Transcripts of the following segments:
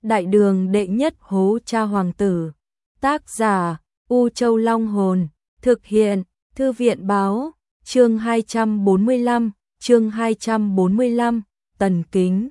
Đại đường đệ nhất hố cha hoàng tử. Tác giả U Châu Long Hồn. Thực hiện Thư viện Báo. Chương 245, Tần Kính.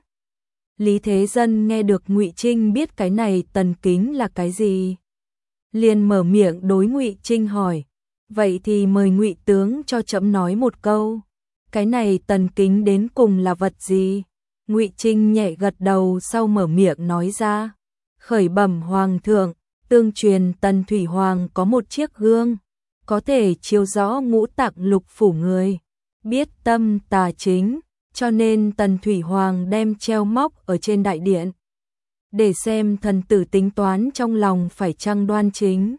Lý Thế Dân nghe được Ngụy Trinh biết cái này Tần Kính là cái gì, liền mở miệng đối Ngụy Trinh hỏi: "Vậy thì mời Ngụy tướng cho trẫm nói một câu, cái này Tần Kính đến cùng là vật gì?" Ngụy Trinh nhẹ gật đầu sau mở miệng nói ra: "Khởi bẩm hoàng thượng, tương truyền Tần Thủy Hoàng có một chiếc gương, có thể chiếu rõ ngũ tạng lục phủ người, biết tâm tà chính, cho nên Tần Thủy Hoàng đem treo móc ở trên đại điện, để xem thần tử tính toán trong lòng phải chăng đoan chính."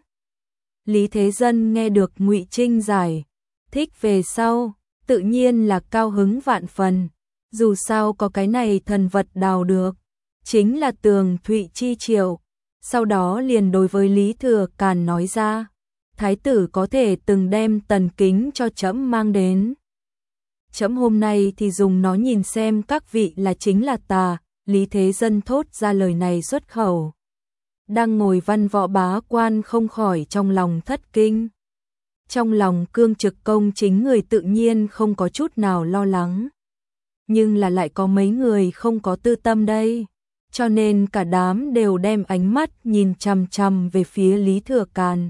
Lý Thế Dân nghe được Ngụy Trinh giải thích về sau, tự nhiên là cao hứng vạn phần, dù sao có cái này thần vật đào được, chính là Tường Thụy chi triệu. Sau đó liền đối với Lý Thừa Càn nói ra: "Thái tử có thể từng đem Tần Kính cho trẫm mang đến, trẫm hôm nay thì dùng nó nhìn xem các vị là chính là tà." Lý Thế Dân thốt ra lời này xuất khẩu, đang ngồi văn võ bá quan không khỏi trong lòng thất kinh. Trong lòng Cương Trực Công chính người tự nhiên không có chút nào lo lắng, nhưng là lại có mấy người không có tư tâm đây, cho nên cả đám đều đem ánh mắt nhìn chằm chằm về phía Lý Thừa Càn,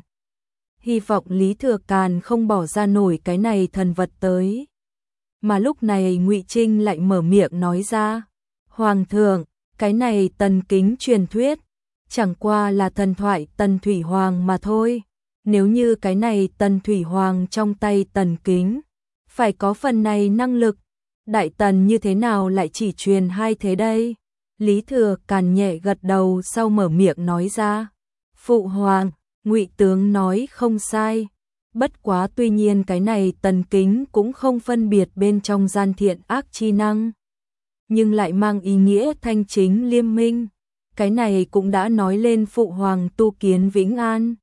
hy vọng Lý Thừa Càn không bỏ ra nổi cái này thần vật tới. Mà lúc này Ngụy Trinh lại mở miệng nói ra: "Hoàng thượng, cái này Tần Kính truyền thuyết, chẳng qua là thần thoại Tần Thủy Hoàng mà thôi. Nếu như cái này Tần Thủy Hoàng trong tay Tần Kính, phải có phần này năng lực, Đại Tần như thế nào lại chỉ truyền hai thế đây?" Lý Thừa Càn nhẹ gật đầu sau mở miệng nói ra: "Phụ hoàng, Ngụy tướng nói không sai. Bất quá tuy nhiên cái này Tần Kính cũng không phân biệt bên trong gian thiện ác chi năng, nhưng lại mang ý nghĩa thanh chính liêm minh. Cái này cũng đã nói lên phụ hoàng tu kiến Vĩnh An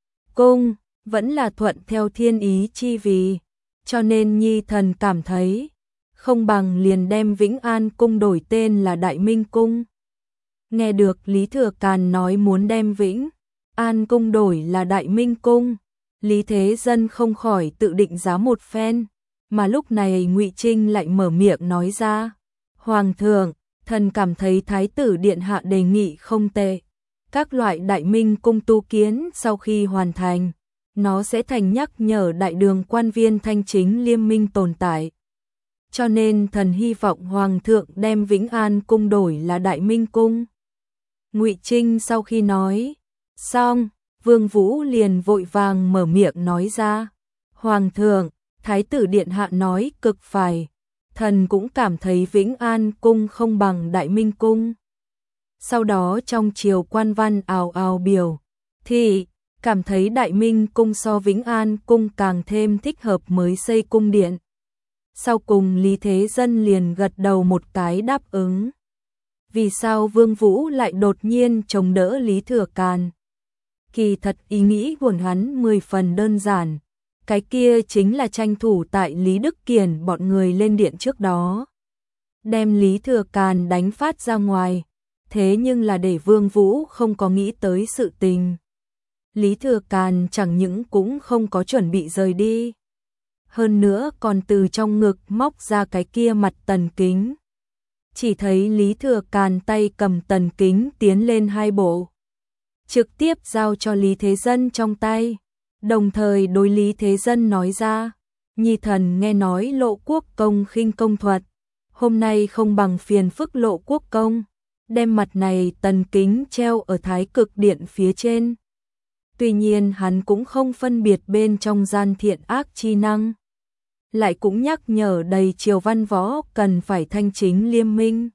Cung vẫn là thuận theo thiên ý chi vì, cho nên nhi thần cảm thấy không bằng liền đem Vĩnh An Cung đổi tên là Đại Minh Cung." Nghe được Lý Thừa Càn nói muốn đem Vĩnh An Cung đổi là Đại Minh Cung, Lý Thế Dân không khỏi tự định giá một phen, mà lúc này Ngụy Trinh lại mở miệng nói ra: "Hoàng thượng, thần cảm thấy Thái tử điện hạ đề nghị không tệ. Các loại Đại Minh Cung tu kiến sau khi hoàn thành, nó sẽ thành nhắc nhở đại đường quan viên thanh chính liêm minh tồn tại. Cho nên thần hy vọng Hoàng thượng đem Vĩnh An Cung đổi là Đại Minh Cung." Ngụy Trinh sau khi nói xong, Vương Vũ liền vội vàng mở miệng nói ra: "Hoàng thượng, Thái tử điện hạ nói cực phải. Thần cũng cảm thấy Vĩnh An Cung không bằng Đại Minh Cung." Sau đó trong triều quan văn ào ào biểu thì cảm thấy Đại Minh Cung so Vĩnh An Cung càng thêm thích hợp mới xây cung điện. Sau cùng Lý Thế Dân liền gật đầu một cái đáp ứng. Vì sao Vương Vũ lại đột nhiên chống đỡ Lý Thừa Càn? Kỳ thật ý nghĩ của hắn 10 phần đơn giản, cái kia chính là tranh thủ tại Lý Đức Kiền bọn người lên điện trước đó, đem Lý Thừa Càn đánh phát ra ngoài. Thế nhưng là để Vương Vũ không có nghĩ tới sự tình, Lý Thừa Càn chẳng những cũng không có chuẩn bị rời đi, hơn nữa còn từ trong ngực móc ra cái kia mặt Tần Kính. Chỉ thấy Lý Thừa Càn tay cầm Tần Kính tiến lên hai bộ, trực tiếp giao cho Lý Thế Dân trong tay, đồng thời đối Lý Thế Dân nói ra: "Nhi thần nghe nói Lộ Quốc công khinh công thuật, hôm nay không bằng phiền phức Lộ Quốc công đem mặt này Tần Kính treo ở Thái Cực Điện phía trên." Tuy nhiên hắn cũng không phân biệt bên trong gian thiện ác chi năng, lại cũng nhắc nhở đầy triều văn võ cần phải thanh chính liêm minh.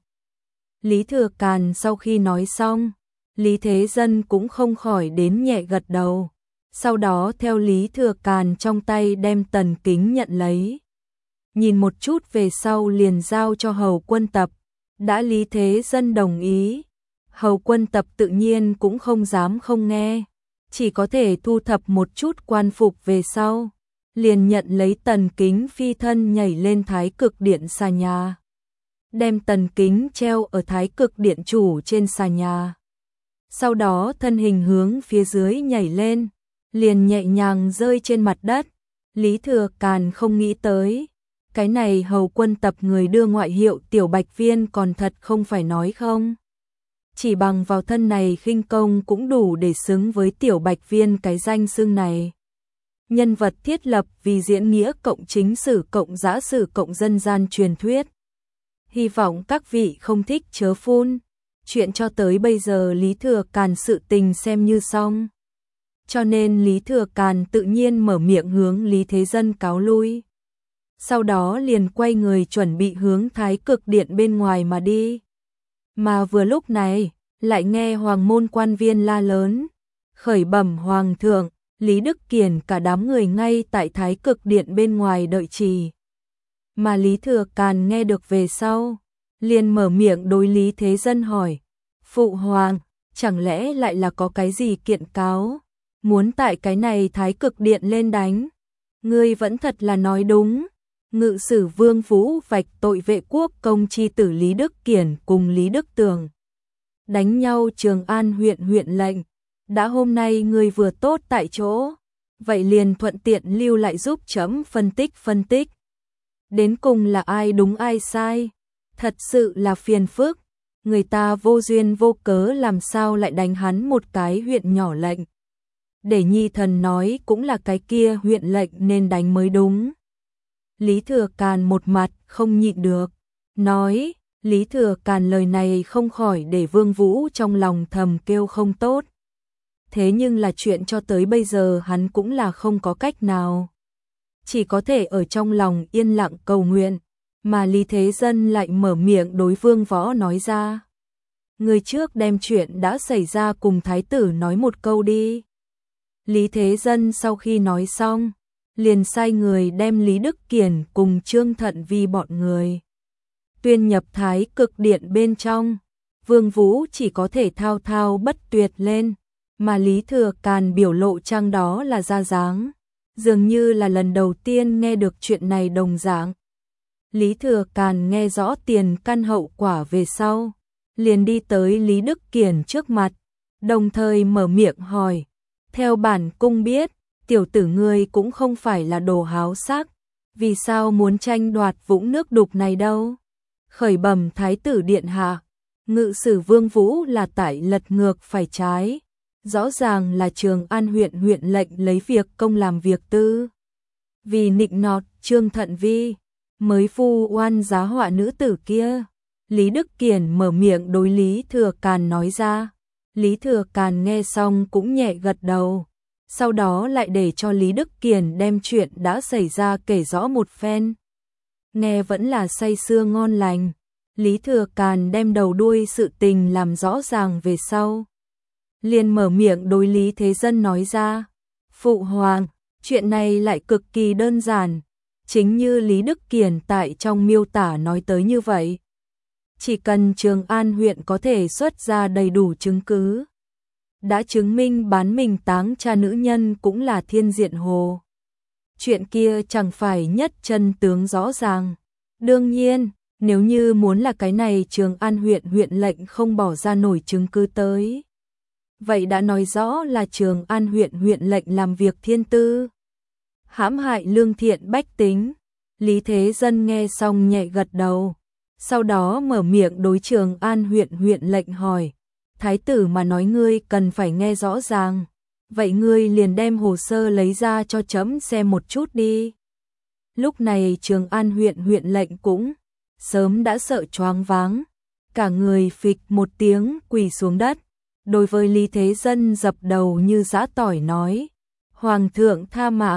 Lý Thừa Càn sau khi nói xong, Lý Thế Dân cũng không khỏi đến nhẹ gật đầu, sau đó theo Lý Thừa Càn trong tay đem Tần Kính nhận lấy, nhìn một chút về sau liền giao cho Hầu Quân Tập. Đã Lý Thế Dân đồng ý, Hầu Quân Tập tự nhiên cũng không dám không nghe, chỉ có thể thu thập một chút quan phục về sau, liền nhận lấy Tần Kính phi thân nhảy lên Thái Cực Điện xà nhà, đem Tần Kính treo ở Thái Cực Điện chủ trên xà nhà. sau đó thân hình hướng phía dưới nhảy lên, liền nhẹ nhàng rơi trên mặt đất. Lý Thừa Càn không nghĩ tới, cái này hầu quân tập người đưa ngoại hiệu Tiểu Bạch Viên còn thật không phải nói không. Chỉ bằng vào thân này khinh công cũng đủ để xứng với Tiểu Bạch Viên cái danh xưng này. Nhân vật thiết lập vì diễn nghĩa cộng chính sử cộng dã sử cộng dân gian truyền thuyết. Hy vọng các vị không thích chớ phun. Chuyện cho tới bây giờ Lý Thừa Càn sự tình xem như xong. Cho nên Lý Thừa Càn tự nhiên mở miệng hướng Lý Thế Dân cáo lui. Sau đó liền quay người chuẩn bị hướng Thái Cực Điện bên ngoài mà đi. Mà vừa lúc này, lại nghe hoàng môn quan viên la lớn. Khởi bẩm hoàng thượng, Lý Đức Kiền cả đám người ngay tại Thái Cực Điện bên ngoài đợi trì. Mà Lý Thừa Càn nghe được về sau, liền mở miệng đối Lý Thế Dân hỏi. Phụ hoàng, chẳng lẽ lại là có cái gì kiện cáo? Muốn tại cái này Thái Cực Điện lên đánh? Ngươi vẫn thật là nói đúng. Ngự sử Vương Vũ vạch tội vệ quốc công chi tử Lý Đức Kiền cùng Lý Đức Tường. Đánh nhau Trường An huyện lệnh. Đã hôm nay ngươi vừa tốt tại chỗ, vậy liền thuận tiện lưu lại giúp chấm phân tích. Đến cùng là ai đúng ai sai, thật sự là phiền phức, người ta vô duyên vô cớ làm sao lại đánh hắn một cái huyện nhỏ lệnh. Để nhi thần nói cũng là cái kia huyện lệnh nên đánh mới đúng. Lý Thừa Càn một mặt không nhịn được, nói. Lý Thừa Càn lời này không khỏi để Vương Vũ trong lòng thầm kêu không tốt. Thế nhưng là chuyện cho tới bây giờ hắn cũng là không có cách nào. Chỉ có thể ở trong lòng yên lặng cầu nguyện, mà Lý Thế Dân lại mở miệng đối Vương Võ nói ra. Người trước đem chuyện đã xảy ra cùng Thái tử nói một câu đi. Lý Thế Dân sau khi nói xong, liền sai người đem Lý Đức Kiền cùng Trương Thận Vi bọn người tuyên nhập Thái Cực Điện bên trong. Vương Vũ chỉ có thể thao thao bất tuyệt lên, mà Lý Thừa Càn biểu lộ trang đó là ra dáng, dường như là lần đầu tiên nghe được chuyện này đồng dạng. Lý Thừa Càn nghe rõ tiền căn hậu quả về sau, liền đi tới Lý Đức Kiền trước mặt, đồng thời mở miệng hỏi. Theo bản cung biết, tiểu tử ngươi cũng không phải là đồ háo sắc, vì sao muốn tranh đoạt vũng nước đục này đâu? Khởi bẩm Thái tử điện hạ, ngự sử Vương Vũ là tại lật ngược phải trái, rõ ràng là Trường An huyện lệnh lấy việc công làm việc tư. Vì nịnh nọt Trương Thận Vi, mới vu oan giá họa nữ tử kia. Lý Đức Kiền mở miệng đối Lý Thừa Càn nói ra. Lý Thừa Càn nghe xong cũng nhẹ gật đầu, sau đó lại để cho Lý Đức Kiền đem chuyện đã xảy ra kể rõ một phen. Nghe vẫn là say sưa ngon lành. Lý Thừa Càn đem đầu đuôi sự tình làm rõ ràng về sau, liền mở miệng đối Lý Thế Dân nói ra. Phụ hoàng, chuyện này lại cực kỳ đơn giản, chính như Lý Đức Kiền tại trong miêu tả nói tới như vậy. Chỉ cần Trường An huyện có thể xuất ra đầy đủ chứng cứ, đã chứng minh bán mình táng cha nữ nhân cũng là Thiên Diện Hồ. Chuyện kia chẳng phải nhất chân tướng rõ ràng. Đương nhiên, nếu như muốn là cái này Trường An huyện lệnh không bỏ ra nổi chứng cứ tới, vậy đã nói rõ là Trường An huyện lệnh làm việc thiên tư, hãm hại lương thiện bách tính. Lý Thế Dân nghe xong nhẹ gật đầu, sau đó mở miệng đối Trường An huyện lệnh hỏi. Thái tử mà nói ngươi cần phải nghe rõ ràng, vậy ngươi liền đem hồ sơ lấy ra cho chấm xem một chút đi. Lúc này Trường An huyện lệnh cũng sớm đã sợ choáng váng, cả người phịch một tiếng quỳ xuống đất, đối với Lý Thế Dân dập đầu như giã tỏi nói. Hoàng thượng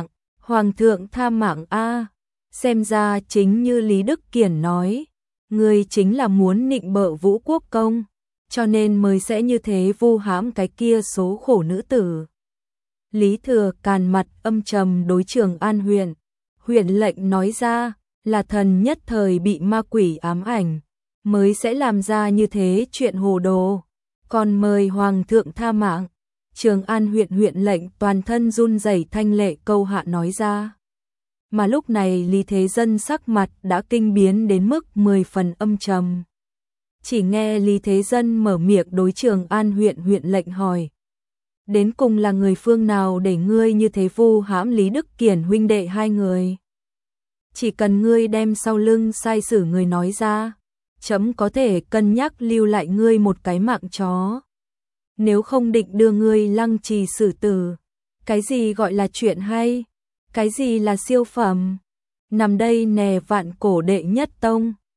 tha mạng a. Xem ra chính như Lý Đức Kiền nói, ngươi chính là muốn nịnh bợ Vũ Quốc công, cho nên mới sẽ như thế vu hãm cái kia số khổ nữ tử. Lý Thừa Càn mặt âm trầm đối Trường An huyện lệnh nói ra, là thần nhất thời bị ma quỷ ám ảnh, mới sẽ làm ra như thế chuyện hồ đồ, còn mời hoàng thượng tha mạng. Trường An huyện lệnh toàn thân run rẩy thanh lệ câu hạ nói ra. Mà lúc này Lý Thế Dân sắc mặt đã kinh biến đến mức 10 phần âm trầm. Chỉ nghe Lý Thế Dân mở miệng đối Trường An huyện lệnh hỏi. Đến cùng là người phương nào để ngươi như thế vu hãm Lý Đức Kiển huynh đệ hai người? Chỉ cần ngươi đem sau lưng sai sử người nói ra, chấm có thể cân nhắc lưu lại ngươi một cái mạng chó. Nếu không định đưa ngươi lăng trì xử tử. Cái gì gọi là chuyện hay? Cái gì là siêu phẩm? Nằm đây nè vạn cổ đệ nhất tông.